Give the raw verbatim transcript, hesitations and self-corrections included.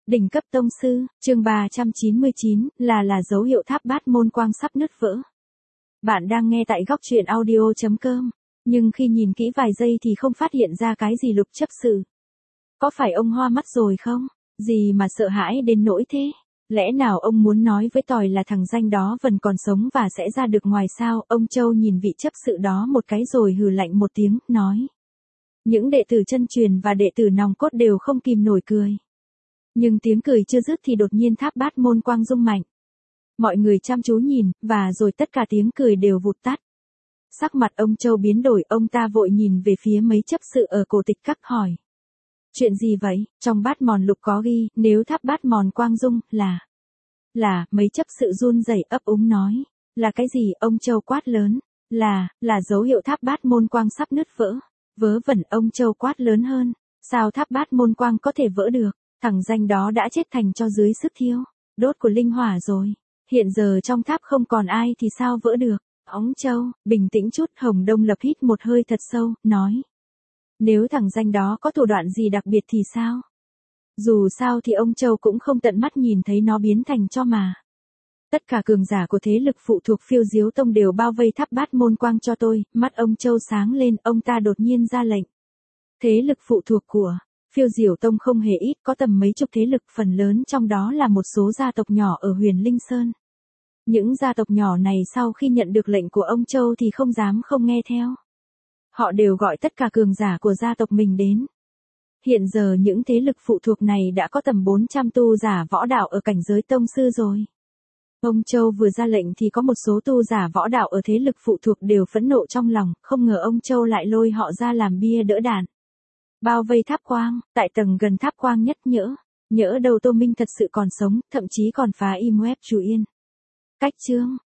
Đỉnh cấp tông sư, chương ba trăm chín mươi chín, là là dấu hiệu tháp bát môn quang sắp nứt vỡ. Bạn đang nghe tại góc truyện audio chấm com, nhưng khi nhìn kỹ vài giây thì không phát hiện ra cái gì Lục chấp sự. Có phải ông hoa mắt rồi không? Gì mà sợ hãi đến nỗi thế? Lẽ nào ông muốn nói với Tòi là thằng danh đó vẫn còn sống và sẽ ra được ngoài sao? Ông Châu nhìn vị chấp sự đó một cái rồi hừ lạnh một tiếng, nói. Những đệ tử chân truyền và đệ tử nòng cốt đều không kìm nổi cười. Nhưng tiếng cười chưa dứt thì đột nhiên tháp bát môn quang rung mạnh. Mọi người chăm chú nhìn, và rồi tất cả tiếng cười đều vụt tắt. Sắc mặt ông Châu biến đổi, ông ta vội nhìn về phía mấy chấp sự ở cổ tịch các hỏi. Chuyện gì vậy? Trong bát mòn lục có ghi, nếu tháp bát mòn quang rung, là... Là, mấy chấp sự run rẩy ấp úng nói. Là cái gì? Ông Châu quát lớn. Là, là dấu hiệu tháp bát môn quang sắp nứt vỡ. Vớ vẩn, ông Châu quát lớn hơn. Sao tháp bát môn quang có thể vỡ được? Thằng danh đó đã chết thành cho dưới sức thiêu, đốt của linh hỏa rồi. Hiện giờ trong tháp không còn ai thì sao vỡ được? Ông Châu, bình tĩnh chút. Hồng Đông Lập hít một hơi thật sâu, nói. Nếu thằng danh đó có thủ đoạn gì đặc biệt thì sao? Dù sao thì ông Châu cũng không tận mắt nhìn thấy nó biến thành tro mà. Tất cả cường giả của thế lực phụ thuộc Phiêu Diếu Tông đều bao vây tháp bát môn quang cho tôi. Mắt ông Châu sáng lên, ông ta đột nhiên ra lệnh. Thế lực phụ thuộc của Phiêu Diểu Tông không hề ít, có tầm mấy chục thế lực, phần lớn trong đó là một số gia tộc nhỏ ở Huyền Linh Sơn. Những gia tộc nhỏ này sau khi nhận được lệnh của ông Châu thì không dám không nghe theo. Họ đều gọi tất cả cường giả của gia tộc mình đến. Hiện giờ những thế lực phụ thuộc này đã có tầm bốn trăm tu giả võ đạo ở cảnh giới tông sư rồi. Ông Châu vừa ra lệnh thì có một số tu giả võ đạo ở thế lực phụ thuộc đều phẫn nộ trong lòng, không ngờ ông Châu lại lôi họ ra làm bia đỡ đạn. Bao vây tháp quang, tại tầng gần tháp quang nhất nhỡ. Nhỡ đâu Tô Minh thật sự còn sống, thậm chí còn phá im web Chú Yên. Cách chương,